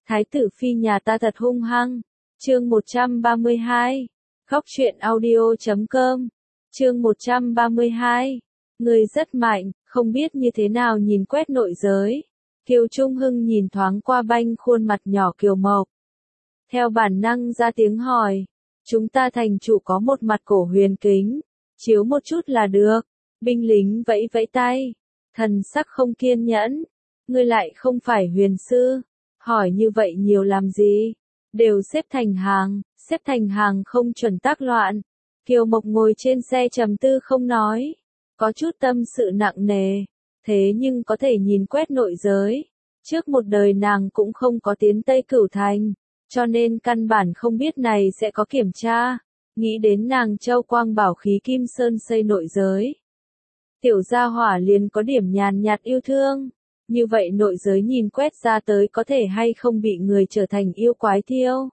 Thái tử phi nhà ta thật hung hăng. Chương 132. Khóc chuyện audio.com. Chương 132. Người rất mạnh, không biết như thế nào nhìn quét nội giới. Kiều Trung Hưng nhìn thoáng qua banh khuôn mặt nhỏ Kiều Mộc. Theo bản năng ra tiếng hỏi. Chúng ta thành chủ có một mặt cổ huyền kính. Chiếu một chút là được. Binh lính vẫy vẫy tay. Thần sắc không kiên nhẫn. Ngươi lại không phải huyền sư. Hỏi như vậy nhiều làm gì? Đều xếp thành hàng không chuẩn tác loạn. Kiều Mộc ngồi trên xe trầm tư không nói. Có chút tâm sự nặng nề. Thế nhưng có thể nhìn quét nội giới. Trước một đời nàng cũng không có tiến Tây Cửu Thành. Cho nên căn bản không biết này sẽ có kiểm tra. Nghĩ đến nàng Châu Quang bảo khí Kim Sơn xây nội giới. Tiểu gia hỏa liền có điểm nhàn nhạt yêu thương. Như vậy nội giới nhìn quét ra tới có thể hay không bị người trở thành yêu quái thiêu.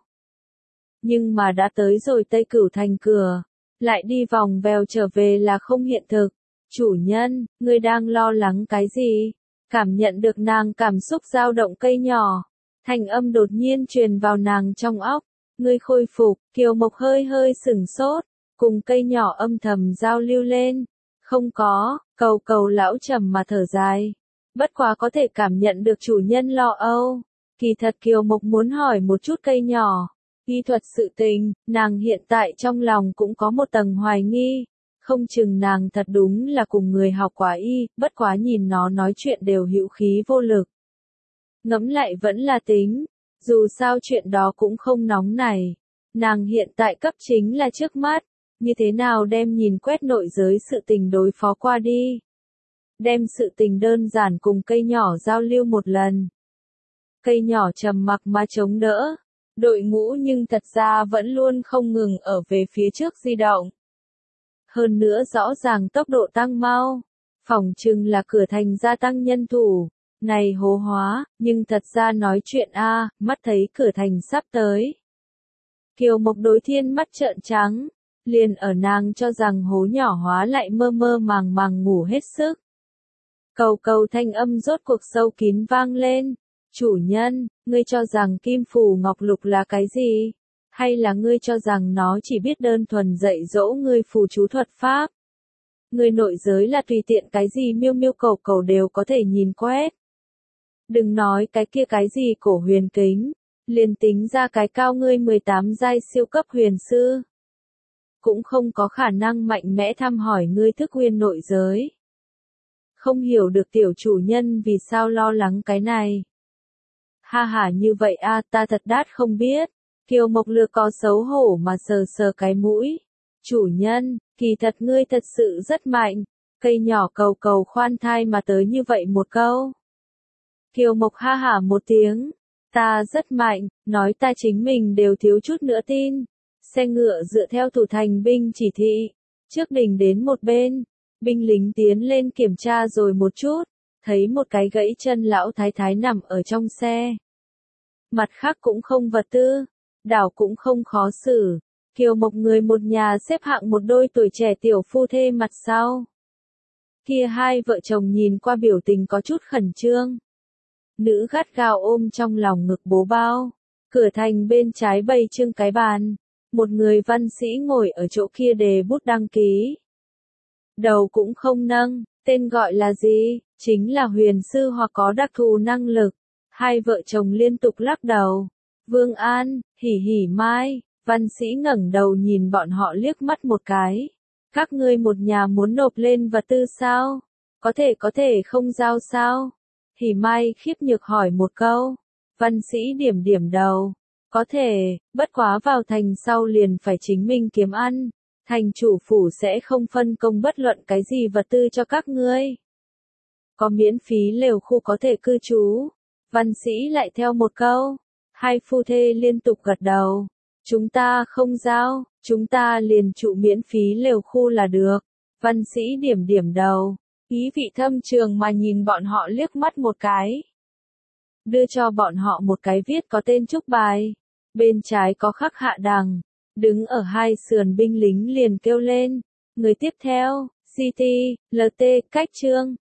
Nhưng mà đã tới rồi Tây Cửu Thành cửa. Lại đi vòng vèo trở về là không hiện thực. Chủ nhân, ngươi đang lo lắng cái gì? Cảm nhận được nàng cảm xúc dao động cây nhỏ. Thanh âm đột nhiên truyền vào nàng trong óc. Ngươi khôi phục, Kiều Mộc hơi hơi sửng sốt. Cùng cây nhỏ âm thầm giao lưu lên. Không có, cầu lão trầm mà thở dài. Bất quá có thể cảm nhận được chủ nhân lo âu. Kỳ thật Kiều Mộc muốn hỏi một chút cây nhỏ. Y thuật sự tình, nàng hiện tại trong lòng cũng có một tầng hoài nghi. Không chừng nàng thật đúng là cùng người học quá y, bất quá nhìn nó nói chuyện đều hữu khí vô lực. Ngẫm lại vẫn là tính, dù sao chuyện đó cũng không nóng này. Nàng hiện tại cấp chính là trước mắt, như thế nào đem nhìn quét nội giới sự tình đối phó qua đi. Đem sự tình đơn giản cùng cây nhỏ giao lưu một lần. Cây nhỏ trầm mặc mà chống đỡ. Đội ngũ nhưng thật ra vẫn luôn không ngừng ở về phía trước di động. Hơn nữa rõ ràng tốc độ tăng mau. Phỏng chừng là cửa thành gia tăng nhân thủ. Này hố hóa, nhưng thật ra nói chuyện mắt thấy cửa thành sắp tới. Kiều Mộc đối thiên mắt trợn trắng. Liền ở nàng cho rằng hố nhỏ hóa lại mơ mơ màng màng ngủ hết sức. Cầu thanh âm rốt cuộc sâu kín vang lên. Chủ nhân, ngươi cho rằng kim phù ngọc lục là cái gì? Hay là ngươi cho rằng nó chỉ biết đơn thuần dạy dỗ ngươi phù chú thuật pháp? Ngươi nội giới là tùy tiện cái gì miêu miêu cầu đều có thể nhìn quét. Đừng nói cái kia cái gì cổ huyền kính, liền tính ra cái cao ngươi 18 giai siêu cấp huyền sư. Cũng không có khả năng mạnh mẽ thăm hỏi ngươi thức huyền nội giới. Không hiểu được tiểu chủ nhân vì sao lo lắng cái này. Ha ha như vậy ta thật đát không biết. Kiều Mộc Lược có xấu hổ mà sờ sờ cái mũi. Chủ nhân, kỳ thật ngươi thật sự rất mạnh. Cây nhỏ cầu khoan thai mà tới như vậy một câu. Kiều Mộc ha hả một tiếng. Ta rất mạnh, nói ta chính mình đều thiếu chút nữa tin. Xe ngựa dựa theo thủ thành binh chỉ thị. Trước đình đến một bên. Binh lính tiến lên kiểm tra rồi một chút. Thấy một cái gãy chân lão thái thái nằm ở trong xe. Mặt khác cũng không vật tư. Đảo cũng không khó xử. Kiều Mộc người một nhà xếp hạng một đôi tuổi trẻ tiểu phu thê mặt sau. Kia hai vợ chồng nhìn qua biểu tình có chút khẩn trương. Nữ gắt gao ôm trong lòng ngực bố bao. Cửa thành bên trái bày trưng cái bàn. Một người văn sĩ ngồi ở chỗ kia đề bút đăng ký. Đầu cũng không nâng, tên gọi là gì? Chính là huyền sư hoặc có đặc thù năng lực. Hai vợ chồng liên tục lắc đầu. Vương An, hỉ mai, văn sĩ ngẩng đầu nhìn bọn họ liếc mắt một cái. Các ngươi một nhà muốn nộp lên vật tư sao? Có thể không giao sao? Hỉ mai khiếp nhược hỏi một câu. Văn sĩ điểm đầu. Có thể, bất quá vào thành sau liền phải chính mình kiếm ăn. Thành chủ phủ sẽ không phân công bất luận cái gì vật tư cho các ngươi. Có miễn phí lều khu có thể cư trú. Văn sĩ lại theo một câu. Hai phu thê liên tục gật đầu. Chúng ta không giao, chúng ta liền trụ miễn phí lều khu là được. Văn sĩ điểm đầu. Ý vị thâm trường mà nhìn bọn họ liếc mắt một cái. Đưa cho bọn họ một cái viết có tên chúc bài. Bên trái có khắc hạ đằng. Đứng ở hai sườn binh lính liền kêu lên. Người tiếp theo, CT, LT, cách trương.